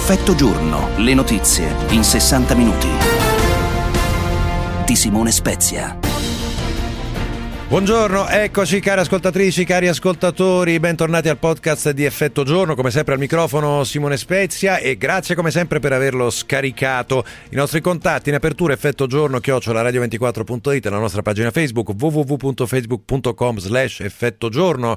Effetto giorno, le notizie in 60 minuti. Di Simone Spezia. Buongiorno, eccoci cari ascoltatrici, cari ascoltatori, bentornati al podcast di Effetto Giorno, come sempre al microfono Simone Spezia e grazie come sempre per averlo scaricato. I nostri contatti in apertura Effetto Giorno @radio24.it, la nostra pagina Facebook www.facebook.com/Effetto Giorno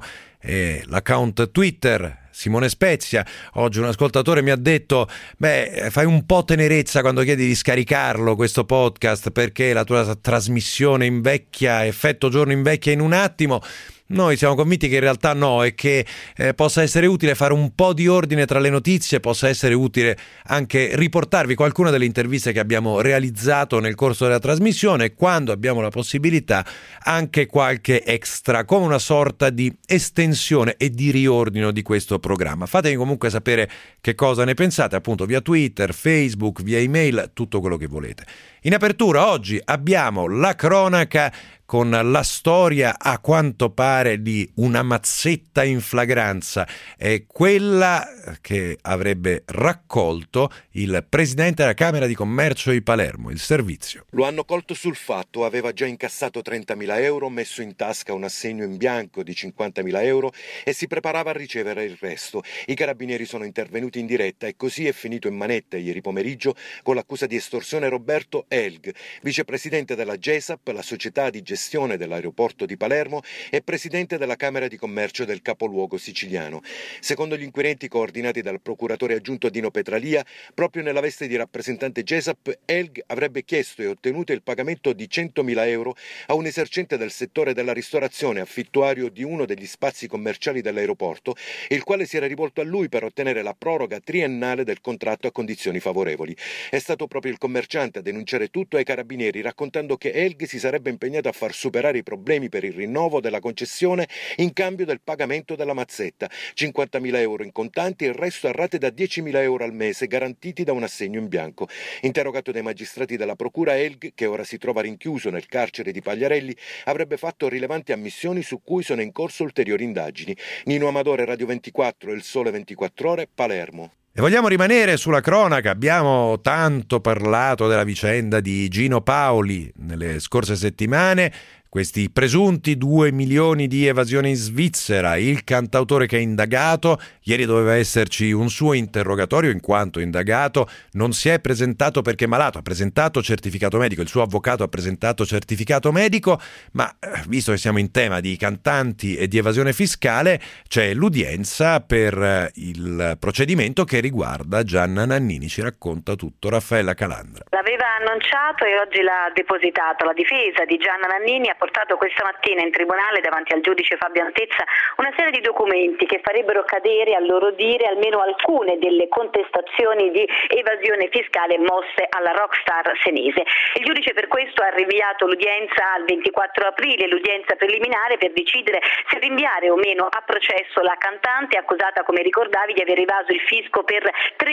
e l'account Twitter Simone Spezia. Oggi un ascoltatore mi ha detto: fai un po' tenerezza quando chiedi di scaricarlo questo podcast, perché la tua trasmissione invecchia, Effetto Giorno invecchia in un attimo. Noi siamo convinti che in realtà no, e che possa essere utile fare un po' di ordine tra le notizie, possa essere utile anche riportarvi qualcuna delle interviste che abbiamo realizzato nel corso della trasmissione e, quando abbiamo la possibilità, anche qualche extra, come una sorta di estensione e di riordino di questo programma. Fatemi comunque sapere che cosa ne pensate, appunto via Twitter, Facebook, via email, tutto quello che volete. In apertura oggi abbiamo la cronaca con la storia, a quanto pare, di una mazzetta in flagranza, è quella che avrebbe raccolto il presidente della Camera di Commercio di Palermo, il Servizio. Lo hanno colto sul fatto, aveva già incassato 30.000 euro, messo in tasca un assegno in bianco di 50.000 euro e si preparava a ricevere il resto. I carabinieri sono intervenuti in diretta e così è finito in manette ieri pomeriggio con l'accusa di estorsione Roberto Elg, vicepresidente della GESAP, la società di gestione dell'aeroporto di Palermo, e presidente della Camera di Commercio del capoluogo siciliano. Secondo gli inquirenti coordinati dal procuratore aggiunto Dino Petralia, proprio nella veste di rappresentante GESAP, Elg avrebbe chiesto e ottenuto il pagamento di 100.000 euro a un esercente del settore della ristorazione, affittuario di uno degli spazi commerciali dell'aeroporto, il quale si era rivolto a lui per ottenere la proroga triennale del contratto a condizioni favorevoli. È stato proprio il commerciante a denunciare tutto ai carabinieri, raccontando che Elg si sarebbe impegnato a far superare i problemi per il rinnovo della concessione in cambio del pagamento della mazzetta, 50.000 euro in contanti e il resto a rate da 10.000 euro al mese, garantiti da un assegno in bianco. Interrogato dai magistrati della procura, Elg, che ora si trova rinchiuso nel carcere di Pagliarelli, avrebbe fatto rilevanti ammissioni su cui sono in corso ulteriori indagini. Nino Amadore, Radio 24 e Il Sole 24 Ore, Palermo. E vogliamo rimanere sulla cronaca. Abbiamo tanto parlato della vicenda di Gino Paoli nelle scorse settimane, questi presunti 2 milioni di evasione in Svizzera, il cantautore che è indagato. Ieri doveva esserci un suo interrogatorio, in quanto indagato non si è presentato perché malato, ha presentato certificato medico, il suo avvocato ha presentato certificato medico, ma visto che siamo in tema di cantanti e di evasione fiscale, c'è l'udienza per il procedimento che riguarda Gianna Nannini. Ci racconta tutto Raffaella Calandra. L'aveva annunciato e oggi l'ha depositato. La difesa di Gianna Nannini ha portato questa mattina in tribunale davanti al giudice Fabio Antezza una serie di documenti che farebbero cadere, a loro dire, almeno alcune delle contestazioni di evasione fiscale mosse alla rockstar senese. Il giudice per questo ha rinviato l'udienza al 24 aprile, l'udienza preliminare, per decidere se rinviare o meno a processo la cantante, accusata, come ricordavi, di aver evaso il fisco per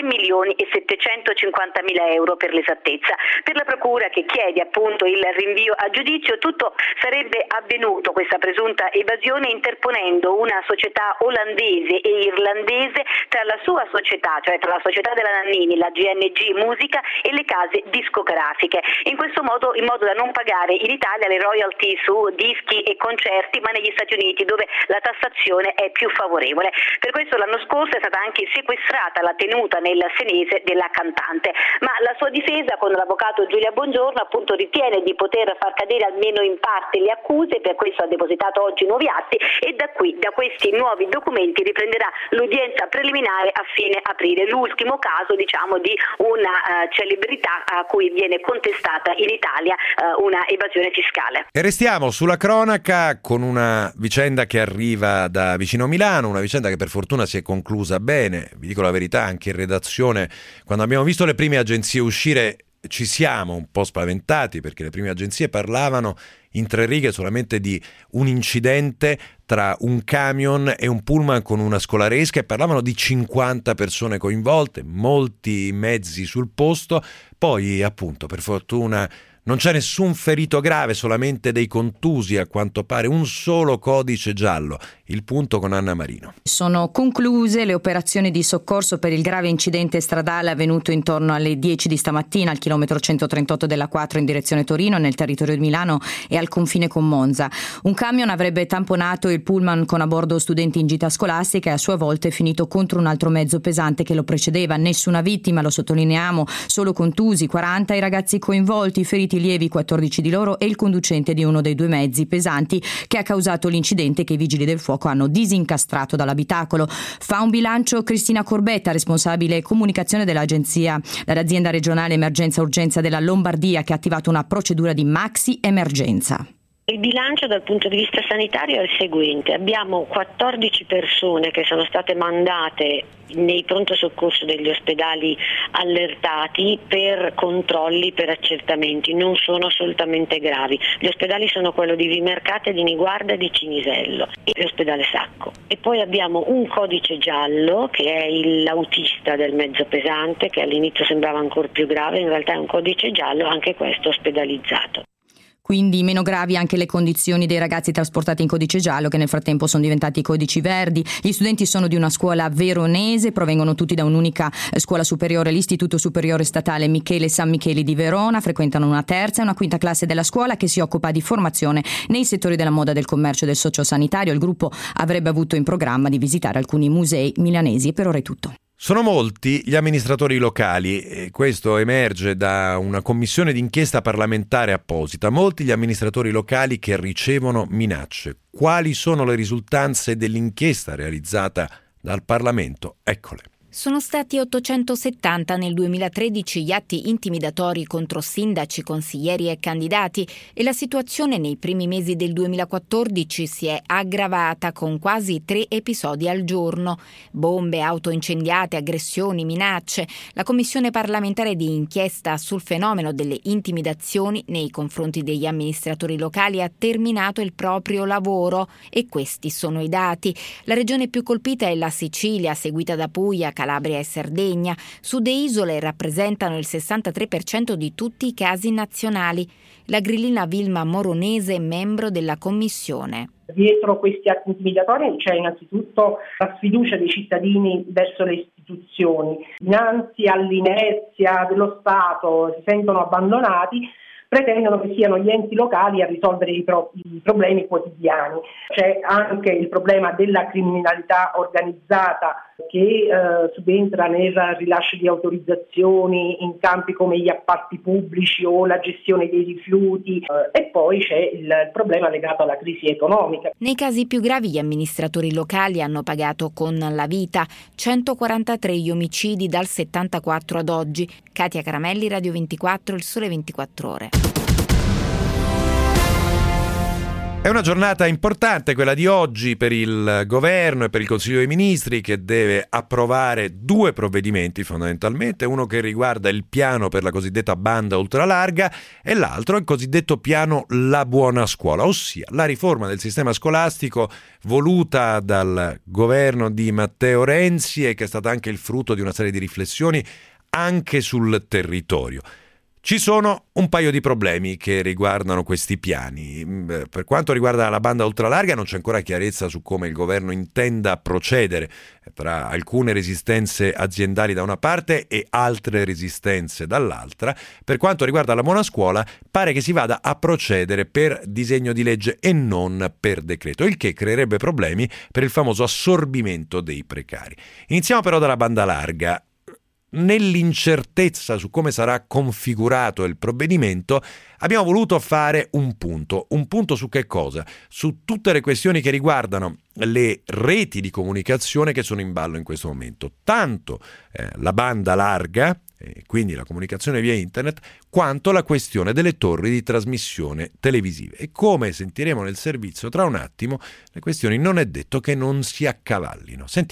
3.750.000 euro per l'esattezza. Per la procura, che chiede appunto il rinvio a giudizio, tutto sarebbe avvenuto, questa presunta evasione, interponendo una società olandese e irlandese tra la sua società, cioè tra la società della Nannini, la GNG Musica, e le case discografiche. In questo modo, in modo da non pagare in Italia le royalty su dischi e concerti, ma negli Stati Uniti, dove la tassazione è più favorevole. Per questo l'anno scorso è stata anche sequestrata la tenuta nel senese della cantante, ma la sua difesa, con l'avvocato Giulia Bongiorno, appunto ritiene di poter far cadere almeno in parte le accuse. Per questo ha depositato oggi nuovi atti e da questi nuovi documenti riprenderà l'udienza preliminare a fine aprile, l'ultimo caso, diciamo, di una celebrità a cui viene contestata in Italia una evasione fiscale. E restiamo sulla cronaca con una vicenda che arriva da vicino Milano, una vicenda che per fortuna si è conclusa bene. Vi dico la verità, anche in redazione, quando abbiamo visto le prime agenzie uscire, ci siamo un po' spaventati, perché le prime agenzie parlavano in 3 righe solamente di un incidente tra un camion e un pullman con una scolaresca, e parlavano di 50 persone coinvolte, molti mezzi sul posto. Poi appunto, per fortuna, Non c'è nessun ferito grave, solamente dei contusi, a quanto pare, un solo codice giallo. Il punto con Anna Marino. Sono concluse le operazioni di soccorso per il grave incidente stradale avvenuto intorno alle 10 di stamattina al chilometro 138 della 4 in direzione Torino, nel territorio di Milano e al confine con Monza. Un camion avrebbe tamponato il pullman con a bordo studenti in gita scolastica e a sua volta è finito contro un altro mezzo pesante che lo precedeva. Nessuna vittima, lo sottolineiamo, solo contusi, 40 i ragazzi coinvolti, feriti lievi 14 di loro e il conducente di uno dei due mezzi pesanti che ha causato l'incidente che i vigili del fuoco hanno disincastrato dall'abitacolo. Fa un bilancio Cristina Corbetta, responsabile comunicazione dell'azienda regionale emergenza urgenza della Lombardia, che ha attivato una procedura di maxi emergenza. Il bilancio dal punto di vista sanitario è il seguente: abbiamo 14 persone che sono state mandate nei pronto soccorso degli ospedali allertati per controlli, per accertamenti, non sono assolutamente gravi. Gli ospedali sono quello di Vimercate, di Niguarda e di Cinisello e l'ospedale Sacco. E poi abbiamo un codice giallo che è l'autista del mezzo pesante, che all'inizio sembrava ancora più grave, in realtà è un codice giallo, anche questo ospedalizzato. Quindi meno gravi anche le condizioni dei ragazzi trasportati in codice giallo, che nel frattempo sono diventati codici verdi. Gli studenti sono di una scuola veronese, provengono tutti da un'unica scuola superiore, l'Istituto Superiore Statale Michele San Micheli di Verona, frequentano una terza e una quinta classe della scuola che si occupa di formazione nei settori della moda, del commercio e del sociosanitario. Il gruppo avrebbe avuto in programma di visitare alcuni musei milanesi e per ora è tutto. Sono molti gli amministratori locali, e questo emerge da una commissione d'inchiesta parlamentare apposita, molti gli amministratori locali che ricevono minacce. Quali sono le risultanze dell'inchiesta realizzata dal Parlamento? Eccole. Sono stati 870 nel 2013 gli atti intimidatori contro sindaci, consiglieri e candidati e la situazione nei primi mesi del 2014 si è aggravata con quasi 3 episodi al giorno. Bombe, auto incendiate, aggressioni, minacce. La commissione parlamentare di inchiesta sul fenomeno delle intimidazioni nei confronti degli amministratori locali ha terminato il proprio lavoro e questi sono i dati. La regione più colpita è la Sicilia, seguita da Puglia, Calabria e Sardegna. Sud e isole rappresentano il 63% di tutti i casi nazionali. La grillina Vilma Moronese, membro della commissione. Dietro questi atti intimidatori c'è innanzitutto la sfiducia dei cittadini verso le istituzioni. Dinanzi all'inerzia dello Stato si sentono abbandonati, pretendono che siano gli enti locali a risolvere i problemi quotidiani. C'è anche il problema della criminalità organizzata che subentra nel rilascio di autorizzazioni in campi come gli appalti pubblici o la gestione dei rifiuti e poi c'è il problema legato alla crisi economica. Nei casi più gravi gli amministratori locali hanno pagato con la vita, 143 gli omicidi dal 74 ad oggi. Katia Caramelli, Radio 24, Il Sole 24 Ore. È una giornata importante quella di oggi per il governo e per il Consiglio dei Ministri, che deve approvare 2 provvedimenti fondamentalmente, uno che riguarda il piano per la cosiddetta banda ultralarga e l'altro il cosiddetto piano La Buona Scuola, ossia la riforma del sistema scolastico voluta dal governo di Matteo Renzi e che è stata anche il frutto di una serie di riflessioni anche sul territorio. Ci sono un paio di problemi che riguardano questi piani. Per quanto riguarda la banda ultralarga non c'è ancora chiarezza su come il governo intenda procedere, tra alcune resistenze aziendali da una parte e altre resistenze dall'altra. Per quanto riguarda la buona scuola pare che si vada a procedere per disegno di legge e non per decreto, il che creerebbe problemi per il famoso assorbimento dei precari. Iniziamo però dalla banda larga. Nell'incertezza su come sarà configurato il provvedimento abbiamo voluto fare un punto su che cosa? Su tutte le questioni che riguardano le reti di comunicazione che sono in ballo in questo momento, tanto la banda larga, quindi la comunicazione via internet, quanto la questione delle torri di trasmissione televisive. E come sentiremo nel servizio tra un attimo, le questioni non è detto che non si accavallino. Sentiamo.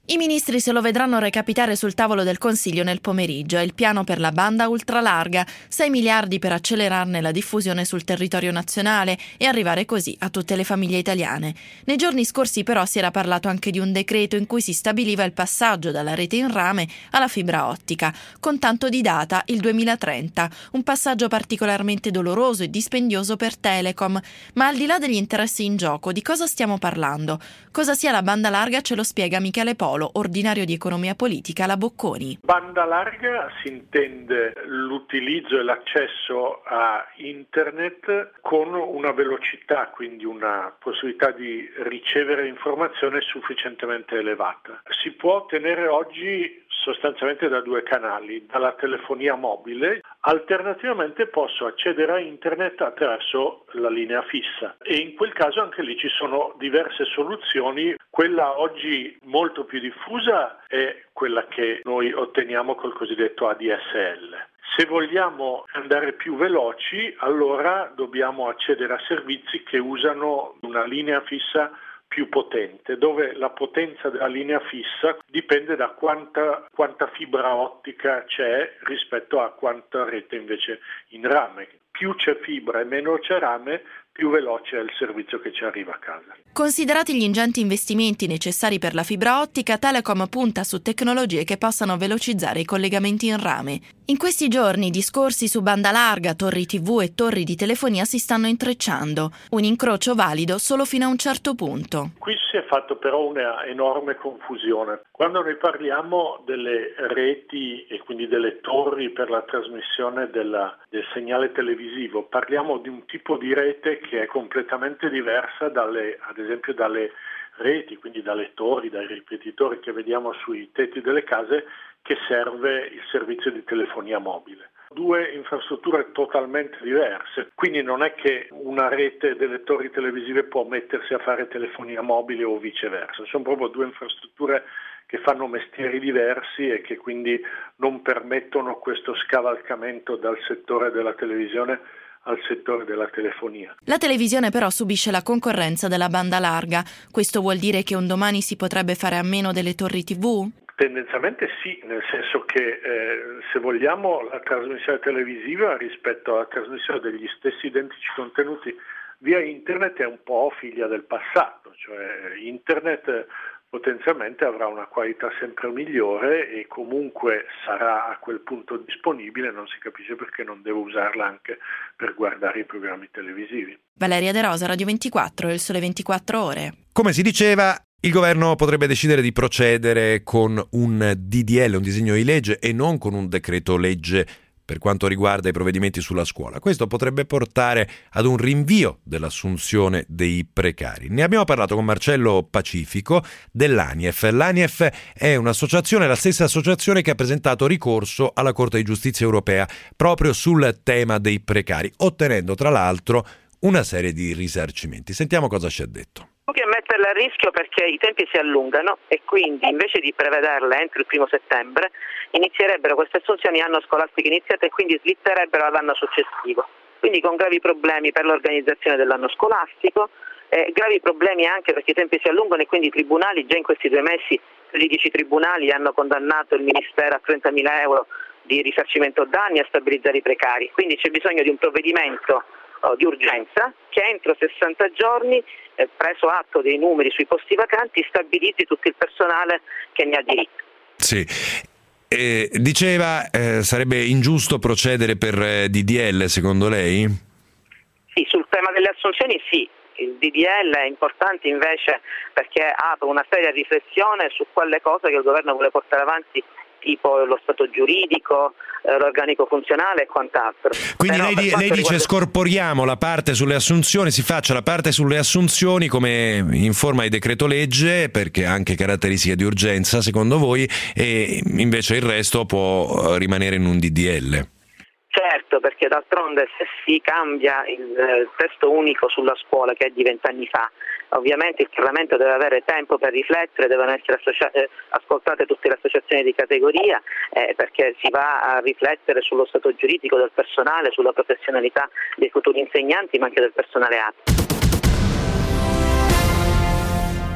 I ministri se lo vedranno recapitare sul tavolo del Consiglio nel pomeriggio. È il piano per la banda ultralarga, 6 miliardi per accelerarne la diffusione sul territorio nazionale e arrivare così a tutte le famiglie italiane. Nei giorni scorsi però si era parlato anche di un decreto in cui si stabiliva il passaggio dalla rete in rame alla fibra ottica, con tanto di data il 2030, un passaggio particolarmente doloroso e dispendioso per Telecom. Ma al di là degli interessi in gioco, di cosa stiamo parlando? Cosa sia la banda larga ce lo spiega Michele Polo, ordinario di economia politica alla Bocconi. Banda larga si intende l'utilizzo e l'accesso a internet con una velocità, quindi una possibilità di ricevere informazione sufficientemente elevata. Si può ottenere oggi sostanzialmente da 2 canali, dalla telefonia mobile, alternativamente posso accedere a internet attraverso la linea fissa e in quel caso anche lì ci sono diverse soluzioni. Quella oggi molto più diffusa è quella che noi otteniamo col cosiddetto ADSL. Se vogliamo andare più veloci, allora dobbiamo accedere a servizi che usano una linea fissa più potente, dove la potenza della linea fissa dipende da quanta fibra ottica c'è rispetto a quanta rete invece in rame. Più c'è fibra e meno c'è rame, più veloce è il servizio che ci arriva a casa. Considerati gli ingenti investimenti necessari per la fibra ottica, Telecom punta su tecnologie che possano velocizzare i collegamenti in rame. In questi giorni i discorsi su banda larga, torri TV e torri di telefonia si stanno intrecciando, un incrocio valido solo fino a un certo punto. Qui si è fatto però una enorme confusione. Quando noi parliamo delle reti e quindi delle torri per la trasmissione del segnale televisivo, parliamo di un tipo di rete che è completamente diversa ad esempio dalle reti, quindi dalle torri, dai ripetitori che vediamo sui tetti delle case, che serve il servizio di telefonia mobile. 2 infrastrutture totalmente diverse, quindi non è che una rete delle torri televisive può mettersi a fare telefonia mobile o viceversa, sono proprio 2 infrastrutture che fanno mestieri diversi e che quindi non permettono questo scavalcamento dal settore della televisione al settore della telefonia. La televisione però subisce la concorrenza della banda larga. Questo vuol dire che un domani si potrebbe fare a meno delle torri TV? Tendenzialmente sì, nel senso che se vogliamo la trasmissione televisiva rispetto alla trasmissione degli stessi identici contenuti via internet è un po' figlia del passato, cioè internet potenzialmente avrà una qualità sempre migliore e comunque sarà a quel punto disponibile, non si capisce perché non devo usarla anche per guardare i programmi televisivi. Valeria De Rosa, Radio 24, Il Sole 24 Ore. Come si diceva, il governo potrebbe decidere di procedere con un DDL, un disegno di legge, e non con un decreto legge per quanto riguarda i provvedimenti sulla scuola. Questo potrebbe portare ad un rinvio dell'assunzione dei precari. Ne abbiamo parlato con Marcello Pacifico dell'ANIEF. L'ANIEF è un'associazione, la stessa associazione che ha presentato ricorso alla Corte di Giustizia europea proprio sul tema dei precari, ottenendo tra l'altro una serie di risarcimenti. Sentiamo cosa ci ha detto. Che metterla a rischio perché i tempi si allungano e quindi invece di prevederle entro il 1 settembre inizierebbero queste assunzioni anno scolastico iniziato e quindi slitterebbero all'anno successivo, quindi con gravi problemi per l'organizzazione dell'anno scolastico, gravi problemi anche perché i tempi si allungano e quindi i tribunali già in questi 2 mesi, 13 tribunali hanno condannato il Ministero a 30.000 euro di risarcimento danni e a stabilizzare i precari, quindi c'è bisogno di un provvedimento di urgenza che entro 60 giorni, preso atto dei numeri sui posti vacanti, stabilizzi tutto il personale che ne ha diritto. Sì. Diceva sarebbe ingiusto procedere per DDL secondo lei? Sì, sul tema delle assunzioni sì. Il DDL è importante invece perché apre una seria riflessione su quelle cose che il governo vuole portare avanti, tipo lo stato giuridico, l'organico funzionale e quant'altro. Quindi lei dice scorporiamo la parte sulle assunzioni, si faccia la parte sulle assunzioni come in forma di decreto legge, perché ha anche caratteristiche di urgenza secondo voi, e invece il resto può rimanere in un DDL. Certo, perché d'altronde se si cambia il testo unico sulla scuola, che è di 20 anni fa, ovviamente il Parlamento deve avere tempo per riflettere, devono essere ascoltate tutte le associazioni di categoria, perché si va a riflettere sullo stato giuridico del personale, sulla professionalità dei futuri insegnanti, ma anche del personale ATA.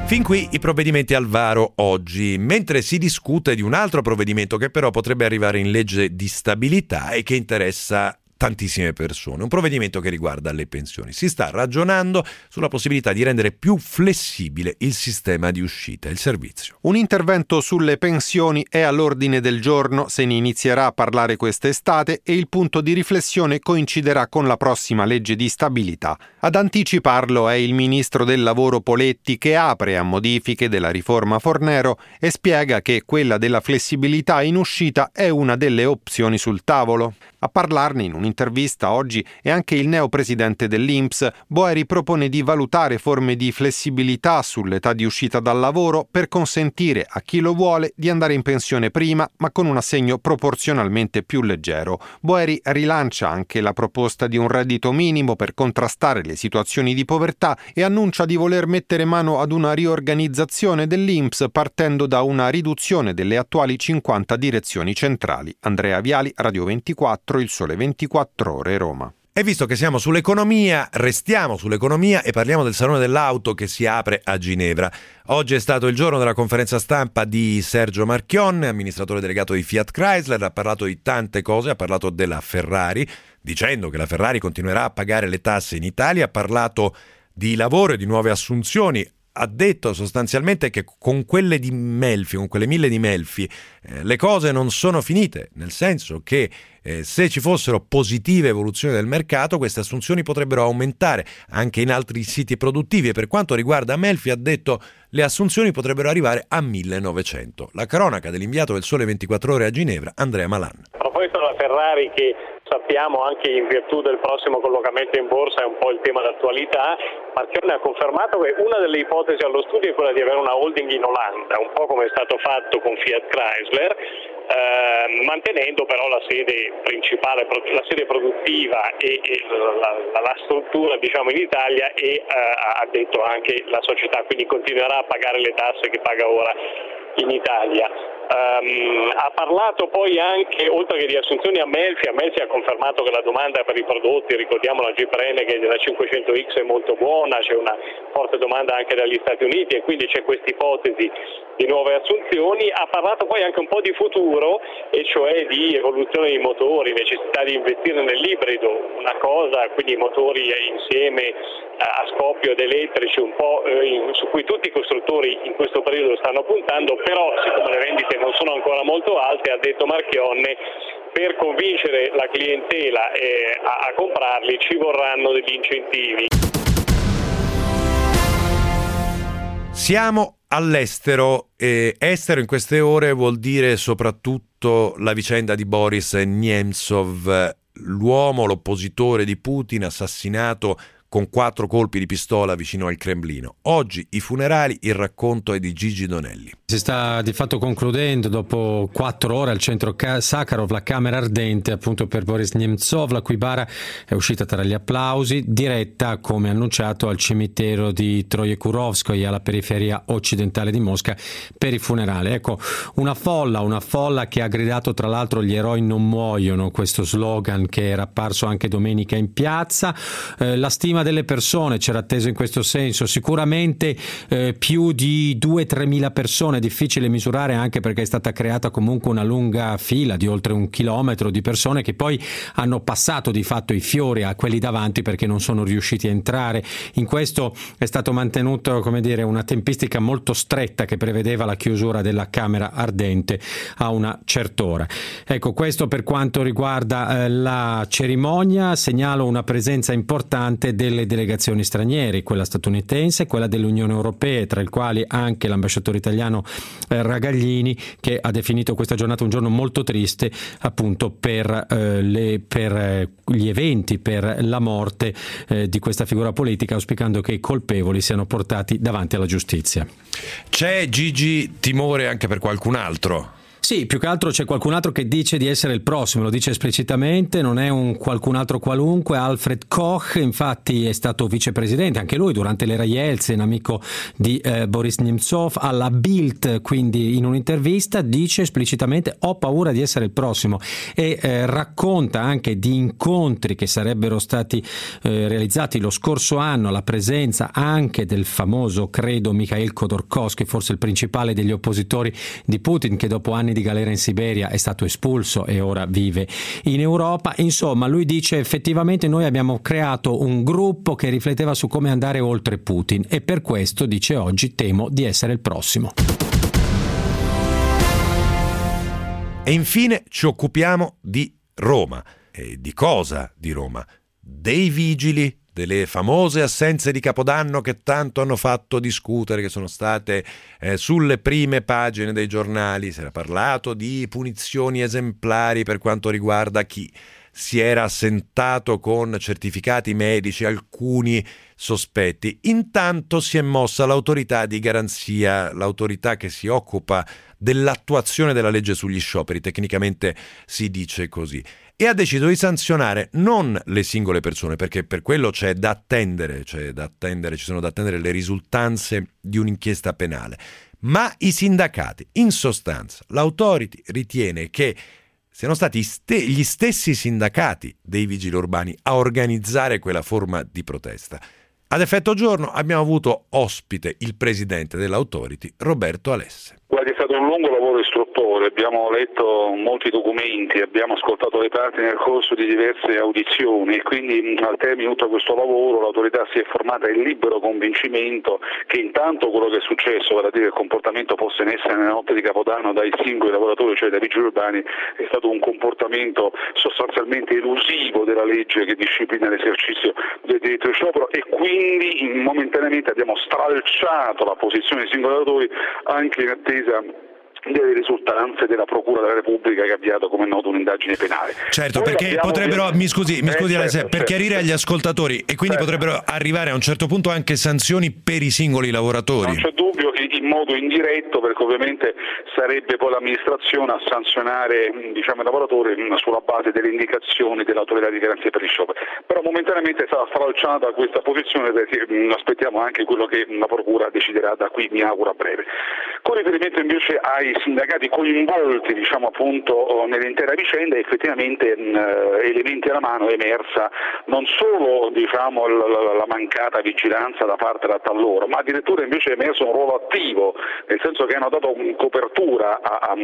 Fin qui i provvedimenti al varo oggi, mentre si discute di un altro provvedimento che però potrebbe arrivare in legge di stabilità e che interessa tantissime persone, un provvedimento che riguarda le pensioni. Si sta ragionando sulla possibilità di rendere più flessibile il sistema di uscita, il servizio. Un intervento sulle pensioni è all'ordine del giorno, se ne inizierà a parlare quest'estate e il punto di riflessione coinciderà con la prossima legge di stabilità. Ad anticiparlo è il ministro del lavoro Poletti, che apre a modifiche della riforma Fornero e spiega che quella della flessibilità in uscita è una delle opzioni sul tavolo. A parlarne in un'intervista oggi è anche il neopresidente dell'INPS. Boeri propone di valutare forme di flessibilità sull'età di uscita dal lavoro per consentire a chi lo vuole di andare in pensione prima, ma con un assegno proporzionalmente più leggero. Boeri rilancia anche la proposta di un reddito minimo per contrastare le situazioni di povertà e annuncia di voler mettere mano ad una riorganizzazione dell'INPS partendo da una riduzione delle attuali 50 direzioni centrali. Andrea Viali, Radio 24. Il Sole 24 Ore, Roma. E visto che siamo sull'economia, restiamo sull'economia e parliamo del Salone dell'Auto che si apre a Ginevra. Oggi è stato il giorno della conferenza stampa di Sergio Marchionne, amministratore delegato di Fiat Chrysler. Ha parlato di tante cose, ha parlato della Ferrari, dicendo che la Ferrari continuerà a pagare le tasse in Italia, ha parlato di lavoro e di nuove assunzioni. Ha detto sostanzialmente che con quelle di Melfi, con quelle 1000 di Melfi, le cose non sono finite, nel senso che se ci fossero positive evoluzioni del mercato, queste assunzioni potrebbero aumentare anche in altri siti produttivi, e per quanto riguarda Melfi ha detto le assunzioni potrebbero arrivare a 1900. La cronaca dell'inviato del Sole 24 Ore a Ginevra, Andrea Malan. A proposito della Ferrari, che sappiamo anche in virtù del prossimo collocamento in borsa è un po' il tema d'attualità, Marchionne ha confermato che una delle ipotesi allo studio è quella di avere una holding in Olanda, un po' come è stato fatto con Fiat Chrysler, mantenendo però la sede principale, la sede produttiva e la struttura diciamo in Italia, e ha detto anche la società quindi continuerà a pagare le tasse che paga ora in Italia. Ha parlato poi anche, oltre che di assunzioni, a Melfi ha confermato che la domanda per i prodotti, ricordiamo la Jeep Renegade della 500X è molto buona, c'è una forte domanda anche dagli Stati Uniti e quindi c'è questa ipotesi di nuove assunzioni. Ha parlato poi anche un po' di futuro, e cioè di evoluzione dei motori, necessità di investire nell'ibrido, una cosa, quindi motori insieme a scoppio ed elettrici, un po' su cui tutti i costruttori in questo periodo stanno puntando, però siccome le vendite non sono ancora molto alte, ha detto Marchionne, per convincere la clientela a comprarli ci vorranno degli incentivi. Siamo all'estero, e estero in queste ore vuol dire soprattutto la vicenda di Boris Nemtsov, l'uomo, l'oppositore di Putin, assassinato con 4 colpi di pistola vicino al Cremlino. Oggi i funerali, il racconto è di Gigi Donelli. Si sta di fatto concludendo dopo 4 ore al centro Sakharov la camera ardente appunto per Boris Nemtsov, la cui bara è uscita tra gli applausi, diretta come annunciato al cimitero di Troyekurovskoye alla periferia occidentale di Mosca per i funerali. Ecco, una folla che ha gridato tra l'altro "gli eroi non muoiono", questo slogan che era apparso anche domenica in piazza. La stima delle persone c'era atteso in questo senso, sicuramente più di 2-3 mila persone, difficile misurare anche perché è stata creata comunque una lunga fila di oltre 1 chilometro di persone che poi hanno passato di fatto i fiori a quelli davanti perché non sono riusciti a entrare. In questo è stato mantenuto, come dire, una tempistica molto stretta che prevedeva la chiusura della camera ardente a una certa ora. Ecco, questo per quanto riguarda la cerimonia. Segnalo una presenza importante delle delegazioni straniere, quella statunitense, quella dell'Unione Europea, tra i quali anche l'ambasciatore italiano Ragaglini, che ha definito questa giornata un giorno molto triste appunto per gli eventi, per la morte di questa figura politica, auspicando che i colpevoli siano portati davanti alla giustizia. C'è, Gigi, timore anche per qualcun altro? Sì, più che altro c'è qualcun altro che dice di essere il prossimo, lo dice esplicitamente, non è un qualcun altro qualunque. Alfred Koch infatti è stato vicepresidente, anche lui durante l'era Yeltsin, amico di Boris Nemtsov. Alla Bild, quindi in un'intervista, dice esplicitamente: ho paura di essere il prossimo, e racconta anche di incontri che sarebbero stati realizzati lo scorso anno alla presenza anche del famoso, credo, Mikhail Khodorkovsky, forse il principale degli oppositori di Putin, che dopo anni di galera in Siberia è stato espulso e ora vive in Europa. Insomma, lui dice: effettivamente noi abbiamo creato un gruppo che rifletteva su come andare oltre Putin, e per questo, dice, oggi temo di essere il prossimo. E infine ci occupiamo di Roma. E di cosa di Roma? Dei vigili, delle famose assenze di Capodanno che tanto hanno fatto discutere, che sono state sulle prime pagine dei giornali. Si era parlato di punizioni esemplari per quanto riguarda chi si era assentato con certificati medici, alcuni sospetti. Intanto si è mossa l'autorità di garanzia, l'autorità che si occupa dell'attuazione della legge sugli scioperi, tecnicamente si dice così, e ha deciso di sanzionare non le singole persone, perché per quello ci sono da attendere le risultanze di un'inchiesta penale, ma i sindacati. In sostanza, l'autority ritiene che siano stati gli stessi sindacati dei vigili urbani a organizzare quella forma di protesta. Ad effetto giorno abbiamo avuto ospite il presidente dell'autority, Roberto Alesse. Guardi, è stato un lungo lavoro istruttore, abbiamo letto molti documenti, abbiamo ascoltato le parti nel corso di diverse audizioni e quindi al termine di tutto questo lavoro l'autorità si è formata in libero convincimento che intanto quello che è successo, vale a dire il comportamento posto in essere nella notte di Capodanno dai singoli lavoratori, cioè dai vigili urbani, è stato un comportamento sostanzialmente elusivo della legge che disciplina l'esercizio del diritto di sciopero, e quindi momentaneamente abbiamo stralciato la posizione dei singoli lavoratori anche in attesa delle risultanze della Procura della Repubblica che ha avviato, come è noto, un'indagine penale. Certo, perché potrebbero, mi scusi Alessia, per chiarire agli ascoltatori, e quindi potrebbero arrivare a un certo punto anche sanzioni per i singoli lavoratori. Non c'è dubbio, in modo indiretto, perché ovviamente sarebbe poi l'amministrazione a sanzionare i lavoratori sulla base delle indicazioni dell'autorità di garanzia per gli scioperi. Però momentaneamente è stata stralciata questa posizione, perché aspettiamo anche quello che la Procura deciderà da qui, mi auguro, a breve. Con riferimento invece ai sindacati coinvolti nell'intera vicenda, effettivamente elementi alla mano è emersa non solo la mancata vigilanza da parte da loro, ma addirittura invece è emerso un ruolo attivo, nel senso che hanno dato copertura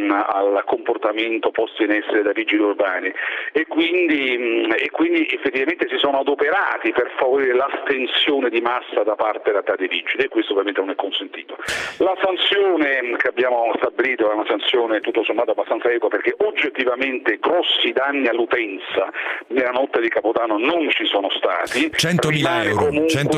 al comportamento posto in essere dai vigili urbani e quindi effettivamente si sono adoperati per favorire l'astensione di massa da parte dei vigili, e questo ovviamente non è consentito. La sanzione che abbiamo stabilito è una sanzione tutto sommato abbastanza equa, perché oggettivamente grossi danni all'utenza nella notte di Capodanno non ci sono stati. 100.000 euro,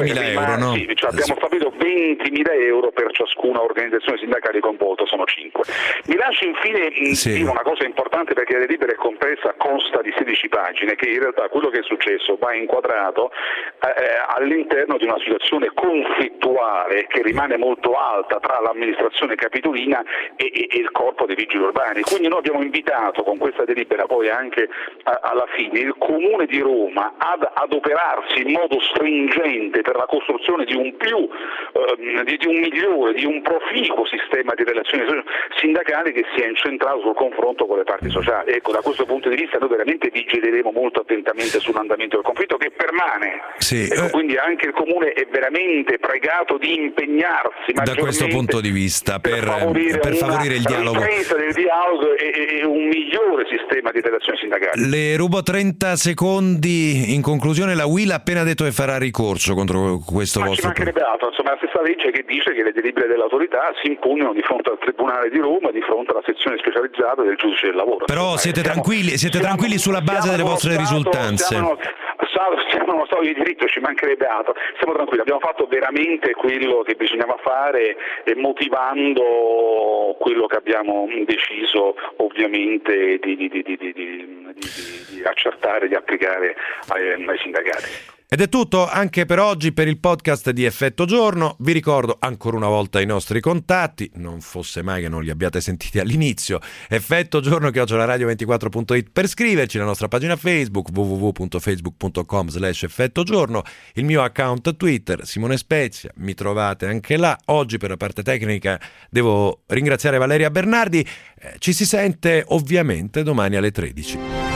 no? Sì, abbiamo stabilito 20.000 euro per ciascuna organizzazione sindacale coinvolta, sono 5. Mi lasci infine dire una cosa importante, perché la delibera è compressa, consta di 16 pagine, che in realtà quello che è successo va inquadrato all'interno di una situazione conflittuale che rimane molto alta tra l'amministrazione capitolina e il corpo dei vigili urbani. Quindi noi abbiamo invitato con questa delibera poi anche alla fine il Comune di Roma ad adoperarsi in modo stringente per la costruzione di un migliore, di un proficuo sistema di relazioni sindacali che sia incentrato sul confronto con le parti sociali. Ecco, da questo punto di vista noi veramente vigileremo molto attentamente sull'andamento del conflitto, che permane. Quindi anche il Comune è veramente pregato di impegnarsi da questo punto di vista per favorire il dialogo. Del dialogo e un migliore sistema di relazioni sindacali. Le rubo 30 secondi. In conclusione, la UIL ha appena detto che farà ricorso contro questo vostro ci mancherebbe altro, insomma, la stessa legge che dice che le delibere dell'autorità si impugnano di fronte al Tribunale di Roma, di fronte alla sezione specializzata del giudice del lavoro. Però siete tranquilli sulla base delle vostre risultanze. Siamo uno Stato di diritto, ci mancherebbe altro, siamo tranquilli, abbiamo fatto veramente quello che bisognava fare, motivando quello che abbiamo deciso ovviamente di accertare, di applicare ai sindacati. Ed è tutto anche per oggi per il podcast di Effetto Giorno. Vi ricordo ancora una volta i nostri contatti, non fosse mai che non li abbiate sentiti all'inizio. effettogiorno@radio24.it per scriverci, la nostra pagina Facebook www.facebook.com/effettogiorno, il mio account Twitter Simone Spezia, mi trovate anche là. Oggi per la parte tecnica devo ringraziare Valeria Bernardi. Ci si sente ovviamente domani alle 13.